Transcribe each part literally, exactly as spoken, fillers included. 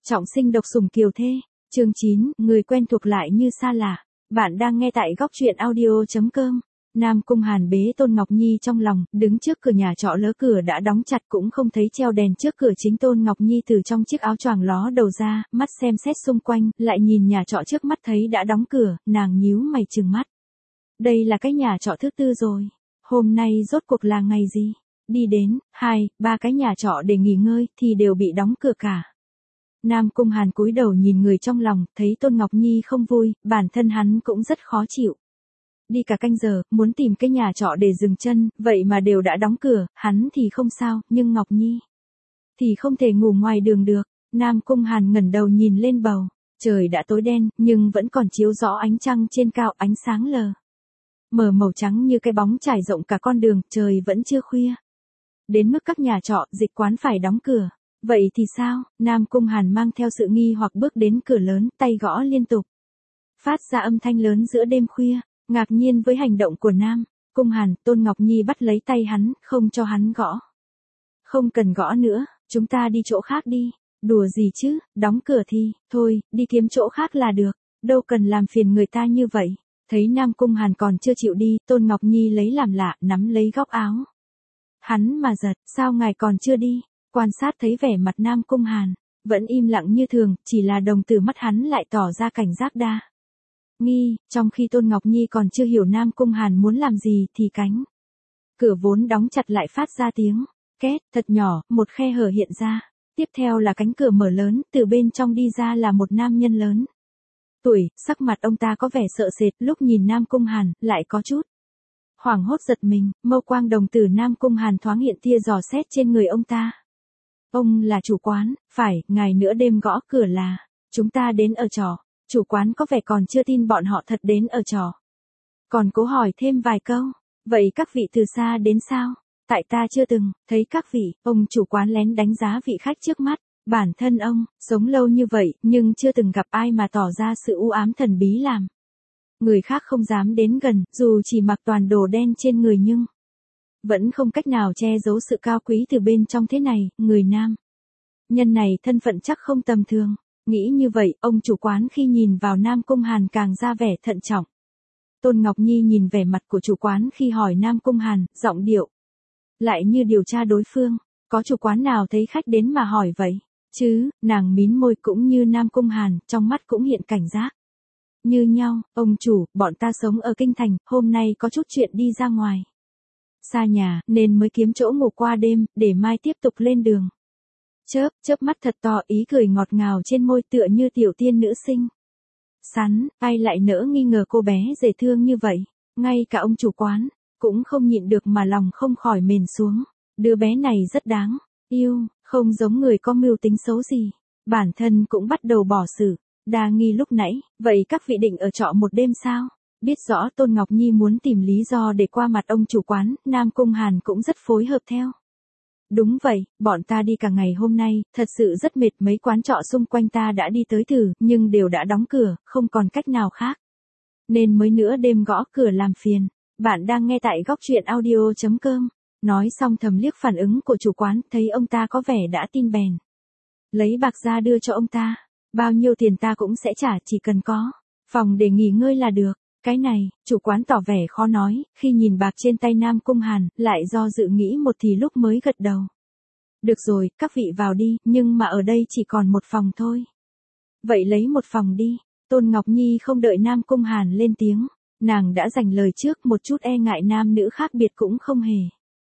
Trọng sinh độc sủng kiều thê, chương chín, người quen thuộc lại như xa lạ. Bạn đang nghe tại góc truyện audio.com. Nam Cung Hàn bế Tôn Ngọc Nhi trong lòng, đứng trước cửa nhà trọ lỡ cửa đã đóng chặt cũng không thấy treo đèn trước cửa chính. Tôn Ngọc Nhi từ trong chiếc áo choàng ló đầu ra, mắt xem xét xung quanh, lại nhìn nhà trọ trước mắt thấy đã đóng cửa, nàng nhíu mày trừng mắt. Đây là cái nhà trọ thứ tư rồi. Hôm nay rốt cuộc là ngày gì? Đi đến, hai, ba cái nhà trọ để nghỉ ngơi thì đều bị đóng cửa cả. Nam Cung Hàn cúi đầu nhìn người trong lòng, thấy Tôn Ngọc Nhi không vui, bản thân hắn cũng rất khó chịu. Đi cả canh giờ, muốn tìm cái nhà trọ để dừng chân, vậy mà đều đã đóng cửa, hắn thì không sao, nhưng Ngọc Nhi thì không thể ngủ ngoài đường được. Nam Cung Hàn ngẩng đầu nhìn lên bầu, trời đã tối đen, nhưng vẫn còn chiếu rõ ánh trăng trên cao, ánh sáng lờ mờ màu trắng như cái bóng trải rộng cả con đường, trời vẫn chưa khuya. Đến mức các nhà trọ, dịch quán phải đóng cửa. Vậy thì sao? Nam Cung Hàn mang theo sự nghi hoặc bước đến cửa lớn, tay gõ liên tục. Phát ra âm thanh lớn giữa đêm khuya, ngạc nhiên với hành động của Nam Cung Hàn, Tôn Ngọc Nhi bắt lấy tay hắn, không cho hắn gõ. Không cần gõ nữa, chúng ta đi chỗ khác đi. Đùa gì chứ, đóng cửa thì, thôi, đi kiếm chỗ khác là được, đâu cần làm phiền người ta như vậy. Thấy Nam Cung Hàn còn chưa chịu đi, Tôn Ngọc Nhi lấy làm lạ, nắm lấy góc áo hắn mà giật, sao ngài còn chưa đi? Quan sát thấy vẻ mặt Nam Cung Hàn, vẫn im lặng như thường, chỉ là đồng tử mắt hắn lại tỏ ra cảnh giác đa nghi, trong khi Tôn Ngọc Nhi còn chưa hiểu Nam Cung Hàn muốn làm gì thì cánh cửa vốn đóng chặt lại phát ra tiếng két thật nhỏ, một khe hở hiện ra, tiếp theo là cánh cửa mở lớn, từ bên trong đi ra là một nam nhân lớn tuổi, sắc mặt ông ta có vẻ sợ sệt, lúc nhìn Nam Cung Hàn, lại có chút hoảng hốt giật mình, mâu quang đồng tử Nam Cung Hàn thoáng hiện tia dò xét trên người ông ta. Ông là chủ quán, phải, ngài nửa đêm gõ cửa là, chúng ta đến ở trọ. Chủ quán có vẻ còn chưa tin bọn họ thật đến ở trọ. Còn cố hỏi thêm vài câu, vậy các vị từ xa đến sao? Tại ta chưa từng thấy các vị, ông chủ quán lén đánh giá vị khách trước mắt. Bản thân ông, sống lâu như vậy, nhưng chưa từng gặp ai mà tỏ ra sự u ám thần bí làm người khác không dám đến gần, dù chỉ mặc toàn đồ đen trên người nhưng vẫn không cách nào che giấu sự cao quý từ bên trong thế này. Người nam nhân này thân phận chắc không tầm thường. Nghĩ như vậy, ông chủ quán khi nhìn vào Nam Cung Hàn càng ra vẻ thận trọng. Tôn Ngọc Nhi nhìn vẻ mặt của chủ quán khi hỏi Nam Cung Hàn, giọng điệu lại như điều tra đối phương. Có chủ quán nào thấy khách đến mà hỏi vậy? Chứ, nàng mím môi, cũng như Nam Cung Hàn, trong mắt cũng hiện cảnh giác như nhau. Ông chủ, bọn ta sống ở Kinh Thành, hôm nay có chút chuyện đi ra ngoài xa nhà, nên mới kiếm chỗ ngủ qua đêm, để mai tiếp tục lên đường. Chớp, chớp mắt thật to, ý cười ngọt ngào trên môi tựa như tiểu tiên nữ sinh xắn, ai lại nỡ nghi ngờ cô bé dễ thương như vậy. Ngay cả ông chủ quán cũng không nhịn được mà lòng không khỏi mềm xuống. Đứa bé này rất đáng yêu, không giống người có mưu tính xấu gì. Bản thân cũng bắt đầu bỏ sự đa nghi lúc nãy. Vậy các vị định ở trọ một đêm sao? Biết rõ Tôn Ngọc Nhi muốn tìm lý do để qua mặt ông chủ quán, Nam Cung Hàn cũng rất phối hợp theo. Đúng vậy, bọn ta đi cả ngày hôm nay, thật sự rất mệt, mấy quán trọ xung quanh ta đã đi tới thử, nhưng đều đã đóng cửa, không còn cách nào khác. Nên mới nửa đêm gõ cửa làm phiền. Bạn đang nghe tại góc truyện audio.com. Nói xong thầm liếc phản ứng của chủ quán, thấy ông ta có vẻ đã tin bèn. Lấy bạc ra đưa cho ông ta. Bao nhiêu tiền ta cũng sẽ trả, chỉ cần có phòng để nghỉ ngơi là được. Cái này, chủ quán tỏ vẻ khó nói, khi nhìn bạc trên tay Nam Cung Hàn, lại do dự nghĩ một thì lúc mới gật đầu. Được rồi, các vị vào đi, nhưng mà ở đây chỉ còn một phòng thôi. Vậy lấy một phòng đi. Tôn Ngọc Nhi không đợi Nam Cung Hàn lên tiếng, nàng đã dành lời trước, một chút e ngại nam nữ khác biệt cũng không hề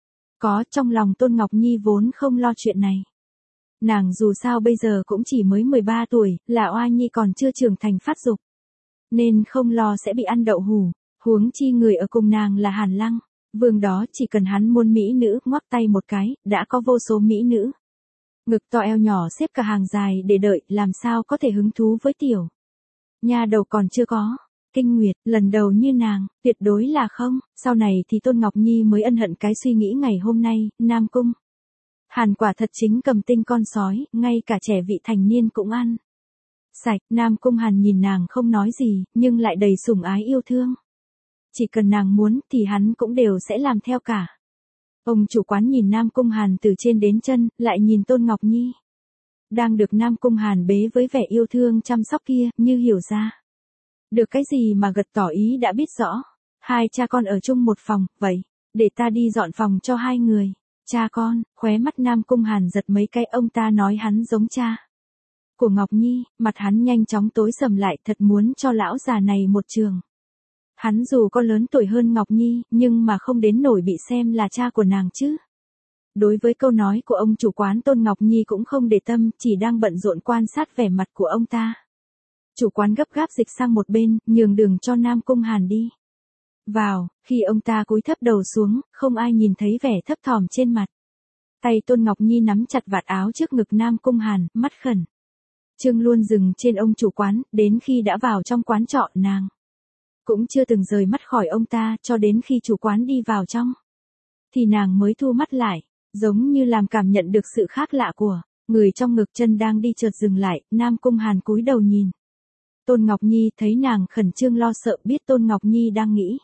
có. Trong lòng Tôn Ngọc Nhi vốn không lo chuyện này. Nàng dù sao bây giờ cũng chỉ mới mười ba tuổi, là oa nhi còn chưa trưởng thành phát dục, nên không lo sẽ bị ăn đậu hủ. Huống chi người ở cùng nàng là Hàn Lăng Vương đó, chỉ cần hắn muốn mỹ nữ, ngoắc tay một cái, đã có vô số mỹ nữ ngực to eo nhỏ xếp cả hàng dài để đợi, làm sao có thể hứng thú với tiểu nha đầu còn chưa có kinh nguyệt, lần đầu như nàng, tuyệt đối là không. Sau này thì Tôn Ngọc Nhi mới ân hận cái suy nghĩ ngày hôm nay. Nam Cung Hàn quả thật chính cầm tinh con sói, ngay cả trẻ vị thành niên cũng ăn sạch. Nam Cung Hàn nhìn nàng không nói gì, nhưng lại đầy sủng ái yêu thương. Chỉ cần nàng muốn thì hắn cũng đều sẽ làm theo cả. Ông chủ quán nhìn Nam Cung Hàn từ trên đến chân, lại nhìn Tôn Ngọc Nhi. đang được Nam Cung Hàn bế với vẻ yêu thương chăm sóc kia, như hiểu ra được cái gì mà gật tỏ ý đã biết rõ. Hai cha con ở chung một phòng, vậy, để ta đi dọn phòng cho hai người. Cha con, khóe mắt Nam Cung Hàn giật mấy cái, ông ta nói hắn giống cha của Ngọc Nhi, mặt hắn nhanh chóng tối sầm lại, thật muốn cho lão già này một trường. Hắn dù có lớn tuổi hơn Ngọc Nhi, nhưng mà không đến nổi bị xem là cha của nàng chứ. Đối với câu nói của ông chủ quán, Tôn Ngọc Nhi cũng không để tâm, chỉ đang bận rộn quan sát vẻ mặt của ông ta. Chủ quán gấp gáp dịch sang một bên, nhường đường cho Nam Cung Hàn đi vào, khi ông ta cúi thấp đầu xuống, không ai nhìn thấy vẻ thấp thỏm trên mặt. Tay Tôn Ngọc Nhi nắm chặt vạt áo trước ngực Nam Cung Hàn, mắt khẩn trương luôn dừng trên ông chủ quán, đến khi đã vào trong quán trọ, nàng cũng chưa từng rời mắt khỏi ông ta, cho đến khi chủ quán đi vào trong thì nàng mới thu mắt lại, giống như làm cảm nhận được sự khác lạ của người trong ngực. Chân đang đi chợt dừng lại, Nam Cung Hàn cúi đầu nhìn Tôn Ngọc Nhi, thấy nàng khẩn trương lo sợ, biết Tôn Ngọc Nhi đang nghĩ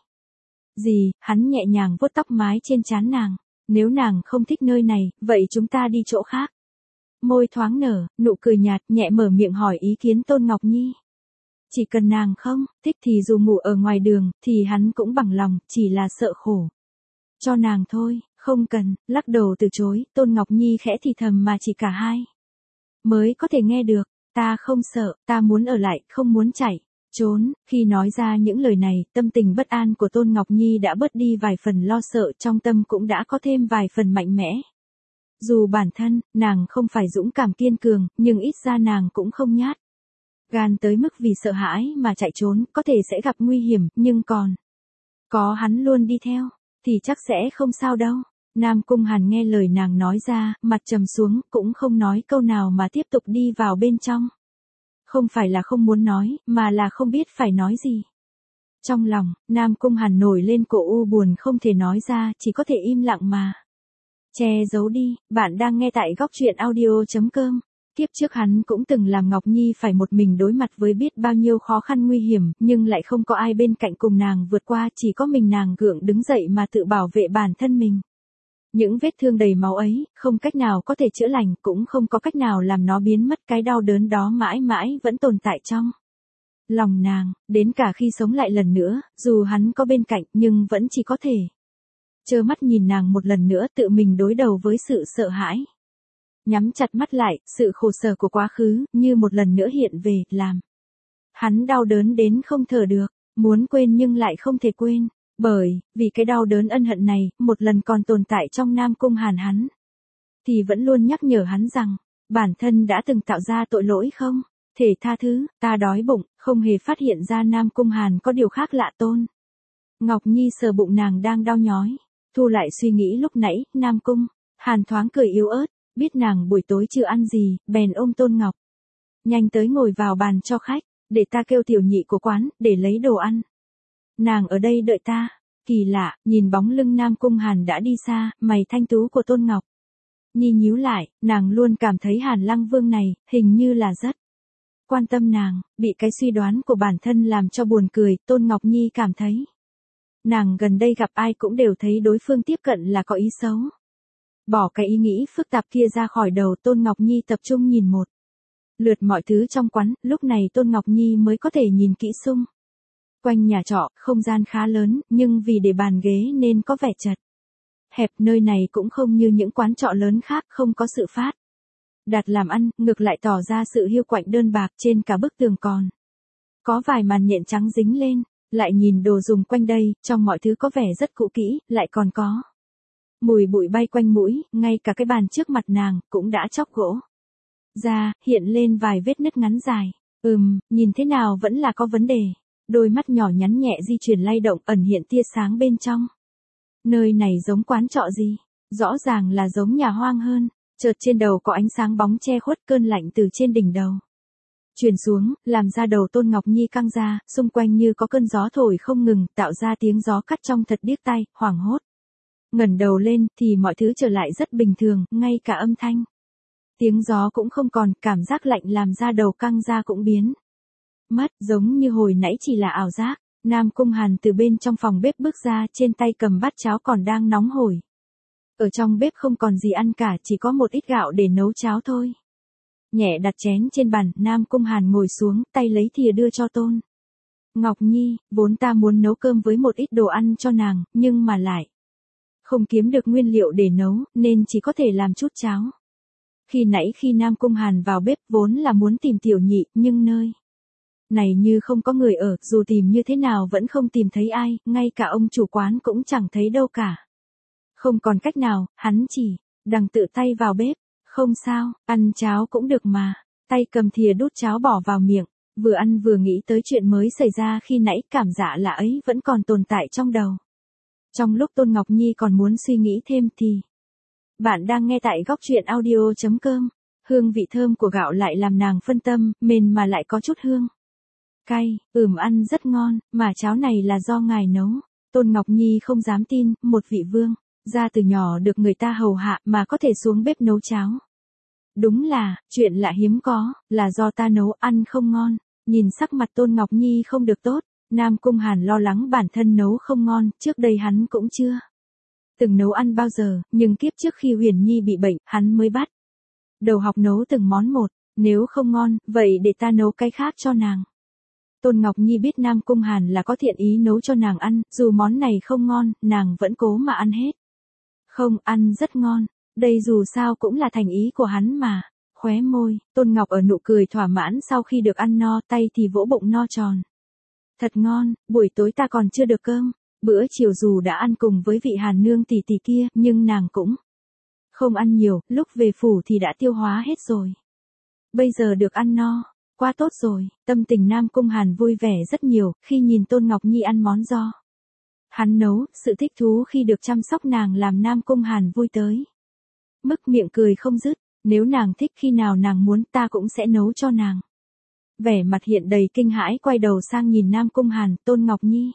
gì, hắn nhẹ nhàng vuốt tóc mái trên trán nàng. Nếu nàng không thích nơi này, vậy chúng ta đi chỗ khác. Môi thoáng nở, nụ cười nhạt, nhẹ mở miệng hỏi ý kiến Tôn Ngọc Nhi. Chỉ cần nàng không thích thì dù ngủ ở ngoài đường, thì hắn cũng bằng lòng, chỉ là sợ khổ cho nàng thôi. Không cần, lắc đầu từ chối, Tôn Ngọc Nhi khẽ thì thầm mà chỉ cả hai mới có thể nghe được. Ta không sợ, ta muốn ở lại, không muốn chạy trốn. Khi nói ra những lời này, tâm tình bất an của Tôn Ngọc Nhi đã bớt đi vài phần lo sợ, trong tâm cũng đã có thêm vài phần mạnh mẽ. Dù bản thân, nàng không phải dũng cảm kiên cường, nhưng ít ra nàng cũng không nhát gan tới mức vì sợ hãi mà chạy trốn, có thể sẽ gặp nguy hiểm, nhưng còn có hắn luôn đi theo, thì chắc sẽ không sao đâu. Nam Cung Hàn nghe lời nàng nói ra, mặt trầm xuống, cũng không nói câu nào mà tiếp tục đi vào bên trong. Không phải là không muốn nói, mà là không biết phải nói gì. Trong lòng, Nam Cung Hàn nổi lên cổ u buồn không thể nói ra, chỉ có thể im lặng mà che giấu đi. Bạn đang nghe tại góc truyện audio chấm com. Kiếp trước hắn cũng từng làm Ngọc Nhi phải một mình đối mặt với biết bao nhiêu khó khăn nguy hiểm, nhưng lại không có ai bên cạnh cùng nàng vượt qua, chỉ có mình nàng gượng đứng dậy mà tự bảo vệ bản thân mình. Những vết thương đầy máu ấy, không cách nào có thể chữa lành, cũng không có cách nào làm nó biến mất, cái đau đớn đó mãi mãi vẫn tồn tại trong lòng nàng, đến cả khi sống lại lần nữa, dù hắn có bên cạnh, nhưng vẫn chỉ có thể trơ mắt nhìn nàng một lần nữa tự mình đối đầu với sự sợ hãi. Nhắm chặt mắt lại, sự khổ sở của quá khứ, như một lần nữa hiện về, làm hắn đau đớn đến không thở được, muốn quên nhưng lại không thể quên. Bởi, vì cái đau đớn ân hận này, một lần còn tồn tại trong Nam Cung Hàn hắn, thì vẫn luôn nhắc nhở hắn rằng, bản thân đã từng tạo ra tội lỗi không thể tha thứ. Ta đói bụng, không hề phát hiện ra Nam Cung Hàn có điều khác lạ. Tôn Ngọc Nhi sờ bụng nàng đang đau nhói, thu lại suy nghĩ lúc nãy. Nam Cung Hàn thoáng cười yếu ớt, biết nàng buổi tối chưa ăn gì, bèn ôm Tôn Ngọc nhanh tới ngồi vào bàn cho khách, để ta kêu tiểu nhị của quán, để lấy đồ ăn. Nàng ở đây đợi ta. Kỳ lạ, nhìn bóng lưng Nam Cung Hàn đã đi xa, mày thanh tú của Tôn Ngọc Nhi nhíu lại, nàng luôn cảm thấy Hàn Lăng Vương này, hình như là rất quan tâm nàng. Bị cái suy đoán của bản thân làm cho buồn cười, Tôn Ngọc Nhi cảm thấy nàng gần đây gặp ai cũng đều thấy đối phương tiếp cận là có ý xấu. Bỏ cái ý nghĩ phức tạp kia ra khỏi đầu, Tôn Ngọc Nhi tập trung nhìn một lượt mọi thứ trong quán, lúc này Tôn Ngọc Nhi mới có thể nhìn kỹ xung quanh nhà trọ. Không gian khá lớn, nhưng vì để bàn ghế nên có vẻ chật hẹp. Nơi này cũng không như những quán trọ lớn khác, không có sự phát đặt làm ăn, ngược lại tỏ ra sự hiu quạnh đơn bạc. Trên cả bức tường còn có vài màn nhện trắng dính lên. Lại nhìn đồ dùng quanh đây, trong mọi thứ có vẻ rất cũ kỹ, lại còn có mùi bụi bay quanh mũi. Ngay cả cái bàn trước mặt nàng cũng đã chóc gỗ ra, hiện lên vài vết nứt ngắn dài. Ừm, nhìn thế nào vẫn là có vấn đề. Đôi mắt nhỏ nhắn nhẹ di chuyển lay động, ẩn hiện tia sáng bên trong. Nơi này giống quán trọ gì? Rõ ràng là giống nhà hoang hơn. Chợt trên đầu có ánh sáng bóng che khuất, cơn lạnh từ trên đỉnh đầu truyền xuống, làm ra đầu Tôn Ngọc Nhi căng ra, xung quanh như có cơn gió thổi không ngừng, tạo ra tiếng gió cắt trong thật điếc tai. Hoảng hốt ngẩng đầu lên, thì mọi thứ trở lại rất bình thường, ngay cả âm thanh tiếng gió cũng không còn, cảm giác lạnh làm ra đầu căng ra cũng biến mất, giống như hồi nãy chỉ là ảo giác. Nam Cung Hàn từ bên trong phòng bếp bước ra, trên tay cầm bát cháo còn đang nóng hổi. Ở trong bếp không còn gì ăn cả, chỉ có một ít gạo để nấu cháo thôi. nhẹ đặt chén trên bàn, Nam Cung Hàn ngồi xuống, tay lấy thìa đưa cho Tôn Ngọc Nhi, vốn ta muốn nấu cơm với một ít đồ ăn cho nàng, nhưng mà lại không kiếm được nguyên liệu để nấu, nên chỉ có thể làm chút cháo. Khi nãy khi Nam Cung Hàn vào bếp vốn là muốn tìm Tiểu Nhị, nhưng nơi này như không có người ở, dù tìm như thế nào vẫn không tìm thấy ai, ngay cả ông chủ quán cũng chẳng thấy đâu cả. Không còn cách nào, hắn chỉ đành tự tay vào bếp. Không sao, ăn cháo cũng được mà. Tay cầm thìa đút cháo bỏ vào miệng, vừa ăn vừa nghĩ tới chuyện mới xảy ra khi nãy, cảm dạ lạ ấy vẫn còn tồn tại trong đầu. Trong lúc Tôn Ngọc Nhi còn muốn suy nghĩ thêm thì... Bạn đang nghe tại góc truyện audio chấm com. Hương vị thơm của gạo lại làm nàng phân tâm, mềm mà lại có chút hương cay, ừm ăn rất ngon, mà cháo này là do ngài nấu. Tôn Ngọc Nhi không dám tin, một vị vương gia từ nhỏ được người ta hầu hạ mà có thể xuống bếp nấu cháo. Đúng là, chuyện lạ hiếm có, là do ta nấu ăn không ngon. Nhìn sắc mặt Tôn Ngọc Nhi không được tốt, Nam Cung Hàn lo lắng bản thân nấu không ngon, trước đây hắn cũng chưa từng nấu ăn bao giờ, nhưng kiếp trước khi Huyền Nhi bị bệnh, hắn mới bắt đầu học nấu từng món một, nếu không ngon, vậy để ta nấu cái khác cho nàng. Tôn Ngọc Nhi biết Nam Cung Hàn là có thiện ý nấu cho nàng ăn, dù món này không ngon, nàng vẫn cố mà ăn hết. Không, ăn rất ngon, đây dù sao cũng là thành ý của hắn mà. Khóe môi, Tôn Ngọc ở nụ cười thỏa mãn sau khi được ăn no, tay thì vỗ bụng no tròn. Thật ngon, buổi tối ta còn chưa được cơm. Bữa chiều dù đã ăn cùng với vị Hàn nương tỷ tỷ kia, nhưng nàng cũng không ăn nhiều, lúc về phủ thì đã tiêu hóa hết rồi. Bây giờ được ăn no, quá tốt rồi. Tâm tình Nam Cung Hàn vui vẻ rất nhiều khi nhìn Tôn Ngọc Nhi ăn món do hắn nấu, sự thích thú khi được chăm sóc nàng làm Nam Cung Hàn vui tới mức miệng cười không dứt. Nếu nàng thích khi nào nàng muốn, ta cũng sẽ nấu cho nàng. Vẻ mặt hiện đầy kinh hãi quay đầu sang nhìn Nam Cung Hàn. Tôn Ngọc Nhi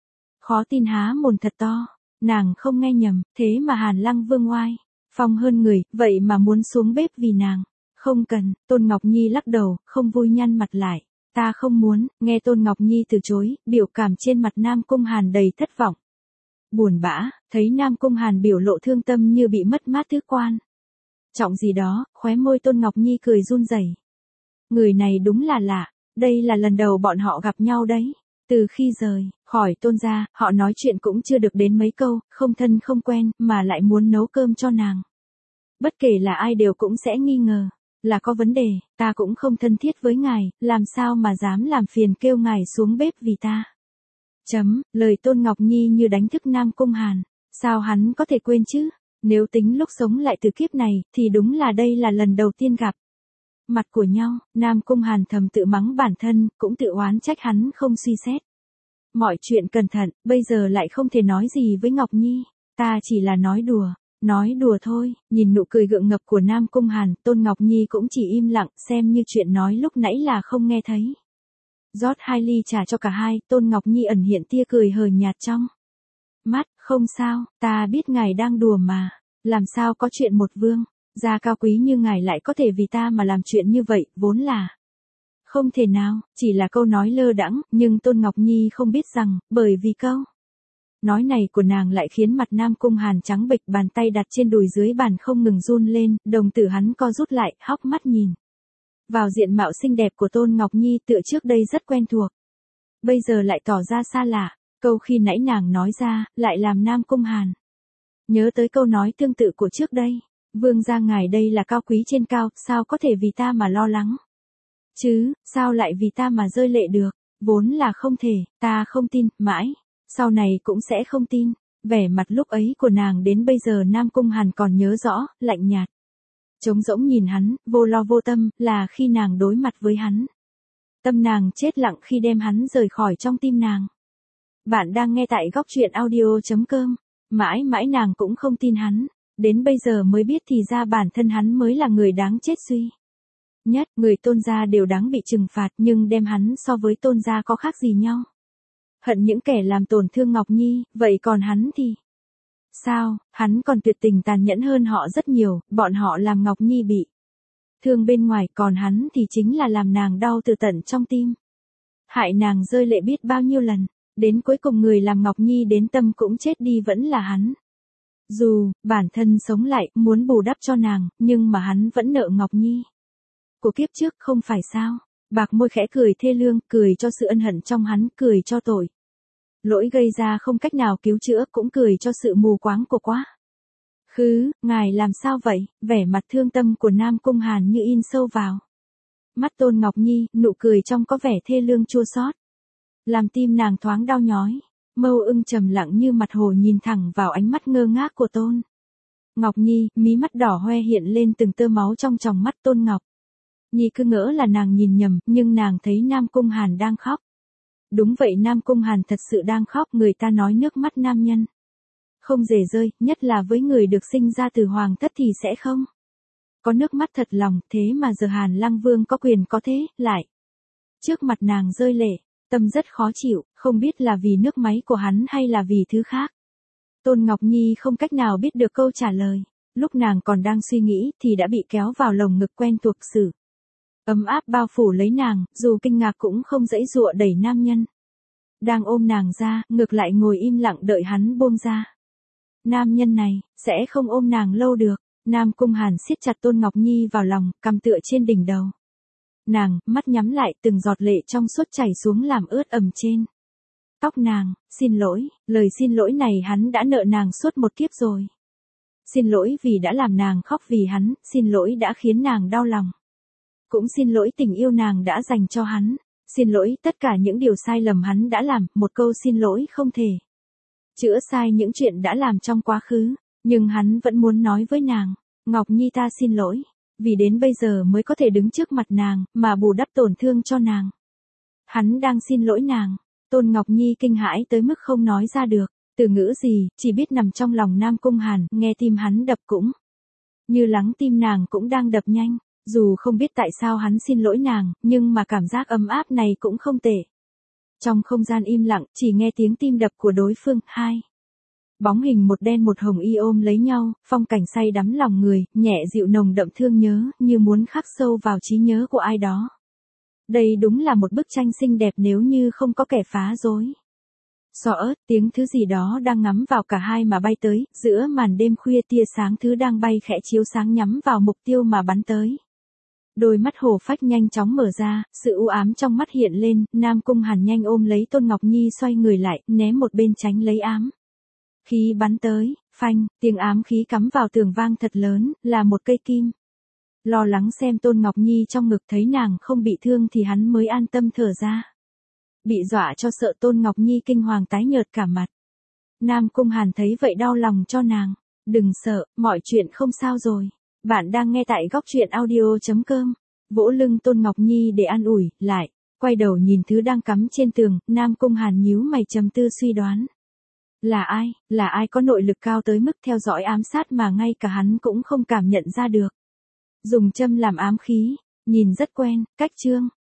khó tin há mồm thật to, nàng không nghe nhầm, thế mà Hàn Lăng Vương oai phong hơn người, vậy mà muốn xuống bếp vì nàng. Không cần, Tôn Ngọc Nhi lắc đầu, không vui nhăn mặt lại. Ta không muốn. Nghe Tôn Ngọc Nhi từ chối, biểu cảm trên mặt Nam Cung Hàn đầy thất vọng, buồn bã. Thấy Nam Cung Hàn biểu lộ thương tâm như bị mất mát thứ quan trọng gì đó, khóe môi Tôn Ngọc Nhi cười run rẩy. Người này đúng là lạ, đây là lần đầu bọn họ gặp nhau đấy. Từ khi rời khỏi Tôn gia, họ nói chuyện cũng chưa được đến mấy câu, không thân không quen, mà lại muốn nấu cơm cho nàng. Bất kể là ai đều cũng sẽ nghi ngờ là có vấn đề. Ta cũng không thân thiết với ngài, làm sao mà dám làm phiền kêu ngài xuống bếp vì ta. Chấm, lời Tôn Ngọc Nhi như đánh thức Nam Cung Hàn. Sao hắn có thể quên chứ? Nếu tính lúc sống lại từ kiếp này, thì đúng là đây là lần đầu tiên gặp mặt của nhau. Nam Cung Hàn thầm tự mắng bản thân, cũng tự oán trách hắn không suy xét mọi chuyện cẩn thận, bây giờ lại không thể nói gì với Ngọc Nhi. Ta chỉ là nói đùa, nói đùa thôi. Nhìn nụ cười gượng ngập của Nam Cung Hàn, Tôn Ngọc Nhi cũng chỉ im lặng, xem như chuyện nói lúc nãy là không nghe thấy. Rót hai ly trà cho cả hai, Tôn Ngọc Nhi ẩn hiện tia cười hờ nhạt trong mắt. Không sao, ta biết ngài đang đùa mà. Làm sao có chuyện một vương gia cao quý như ngài lại có thể vì ta mà làm chuyện như vậy, vốn là không thể nào. Chỉ là câu nói lơ đãng, nhưng Tôn Ngọc Nhi không biết rằng, bởi vì câu nói này của nàng lại khiến mặt Nam Cung Hàn trắng bệch, bàn tay đặt trên đùi dưới bàn không ngừng run lên, đồng tử hắn co rút lại, hốc mắt nhìn vào diện mạo xinh đẹp của Tôn Ngọc Nhi tựa trước đây rất quen thuộc. Bây giờ lại tỏ ra xa lạ, câu khi nãy nàng nói ra, lại làm Nam Cung Hàn nhớ tới câu nói tương tự của trước đây. Vương gia ngài đây là cao quý trên cao, sao có thể vì ta mà lo lắng chứ, sao lại vì ta mà rơi lệ được, vốn là không thể, ta không tin, mãi sau này cũng sẽ không tin. Vẻ mặt lúc ấy của nàng đến bây giờ Nam Cung Hàn còn nhớ rõ, lạnh nhạt, trống rỗng nhìn hắn, vô lo vô tâm, là khi nàng đối mặt với hắn. Tâm nàng chết lặng khi đem hắn rời khỏi trong tim nàng. Bạn đang nghe tại góc truyện audio chấm com. Mãi mãi nàng cũng không tin hắn. Đến bây giờ mới biết thì ra bản thân hắn mới là người đáng chết suy nhất. Người Tôn gia đều đáng bị trừng phạt, nhưng đem hắn so với Tôn gia có khác gì nhau. Hận những kẻ làm tổn thương Ngọc Nhi, vậy còn hắn thì sao? Hắn còn tuyệt tình tàn nhẫn hơn họ rất nhiều. Bọn họ làm Ngọc Nhi bị thương bên ngoài, còn hắn thì chính là làm nàng đau từ tận trong tim, hại nàng rơi lệ biết bao nhiêu lần. Đến cuối cùng người làm Ngọc Nhi đến tâm cũng chết đi vẫn là hắn. Dù bản thân sống lại muốn bù đắp cho nàng, nhưng mà hắn vẫn nợ Ngọc Nhi của kiếp trước không phải sao? Bạc môi khẽ cười thê lương, cười cho sự ân hận trong hắn, cười cho tội lỗi gây ra không cách nào cứu chữa, cũng cười cho sự mù quáng của quá khứ. Ngài làm sao vậy? Vẻ mặt thương tâm của Nam Cung Hàn như in sâu vào mắt Tôn Ngọc Nhi, nụ cười trong có vẻ thê lương chua xót, làm tim nàng thoáng đau nhói. Mâu Ưng trầm lặng như mặt hồ nhìn thẳng vào ánh mắt ngơ ngác của Tôn Ngọc Nhi, mí mắt đỏ hoe hiện lên từng tơ máu trong tròng mắt Tôn Ngọc Nhi cứ ngỡ là nàng nhìn nhầm, nhưng nàng thấy Nam Cung Hàn đang khóc. Đúng vậy, Nam Cung Hàn thật sự đang khóc, người ta nói nước mắt nam nhân không dễ rơi, nhất là với người được sinh ra từ hoàng thất thì sẽ không có nước mắt thật lòng, thế mà giờ Hàn Lăng Vương có quyền có thế, lại trước mặt nàng rơi lệ, tâm rất khó chịu, không biết là vì nước máy của hắn hay là vì thứ khác. Tôn Ngọc Nhi không cách nào biết được câu trả lời, lúc nàng còn đang suy nghĩ thì đã bị kéo vào lồng ngực quen thuộc sự ấm áp bao phủ lấy nàng, dù kinh ngạc cũng không dãy dụa đẩy nam nhân đang ôm nàng ra, ngược lại ngồi im lặng đợi hắn buông ra. Nam nhân này sẽ không ôm nàng lâu được. Nam Cung Hàn siết chặt Tôn Ngọc Nhi vào lòng, cằm tựa trên đỉnh đầu nàng, mắt nhắm lại, từng giọt lệ trong suốt chảy xuống làm ướt ẩm trên tóc nàng. Xin lỗi, lời xin lỗi này hắn đã nợ nàng suốt một kiếp rồi. Xin lỗi vì đã làm nàng khóc vì hắn, xin lỗi đã khiến nàng đau lòng. Cũng xin lỗi tình yêu nàng đã dành cho hắn. Xin lỗi tất cả những điều sai lầm hắn đã làm, một câu xin lỗi không thể chữa sai những chuyện đã làm trong quá khứ. Nhưng hắn vẫn muốn nói với nàng, Ngọc Nhi ta xin lỗi, vì đến bây giờ mới có thể đứng trước mặt nàng, mà bù đắp tổn thương cho nàng. Hắn đang xin lỗi nàng. Tôn Ngọc Nhi kinh hãi tới mức không nói ra được từ ngữ gì, chỉ biết nằm trong lòng Nam Cung Hàn, nghe tim hắn đập cũng như lắng, tim nàng cũng đang đập nhanh. Dù không biết tại sao hắn xin lỗi nàng, nhưng mà cảm giác ấm áp này cũng không tệ. Trong không gian im lặng, chỉ nghe tiếng tim đập của đối phương. Hai bóng hình một đen một hồng y ôm lấy nhau, phong cảnh say đắm lòng người, nhẹ dịu nồng đậm thương nhớ, như muốn khắc sâu vào trí nhớ của ai đó. Đây đúng là một bức tranh xinh đẹp nếu như không có kẻ phá rối. Xỏ ớt, tiếng thứ gì đó đang ngắm vào cả hai mà bay tới, giữa màn đêm khuya tia sáng thứ đang bay khẽ chiếu sáng nhắm vào mục tiêu mà bắn tới. Đôi mắt hồ phách nhanh chóng mở ra, sự u ám trong mắt hiện lên, Nam Cung Hàn nhanh ôm lấy Tôn Ngọc Nhi xoay người lại, ném một bên tránh lấy ám khí bắn tới. Phanh, tiếng ám khí cắm vào tường vang thật lớn, là một cây kim. Lo lắng xem Tôn Ngọc Nhi trong ngực, thấy nàng không bị thương thì hắn mới an tâm thở ra. Bị dọa cho sợ Tôn Ngọc Nhi kinh hoàng tái nhợt cả mặt. Nam Cung Hàn thấy vậy đau lòng cho nàng. Đừng sợ, mọi chuyện không sao rồi. Bạn đang nghe tại góc truyện audio chấm com. Vỗ lưng Tôn Ngọc Nhi để an ủi, lại quay đầu nhìn thứ đang cắm trên tường. Nam Cung Hàn nhíu mày trầm tư suy đoán. Là ai, là ai có nội lực cao tới mức theo dõi ám sát mà ngay cả hắn cũng không cảm nhận ra được. Dùng châm làm ám khí, nhìn rất quen, cách chương.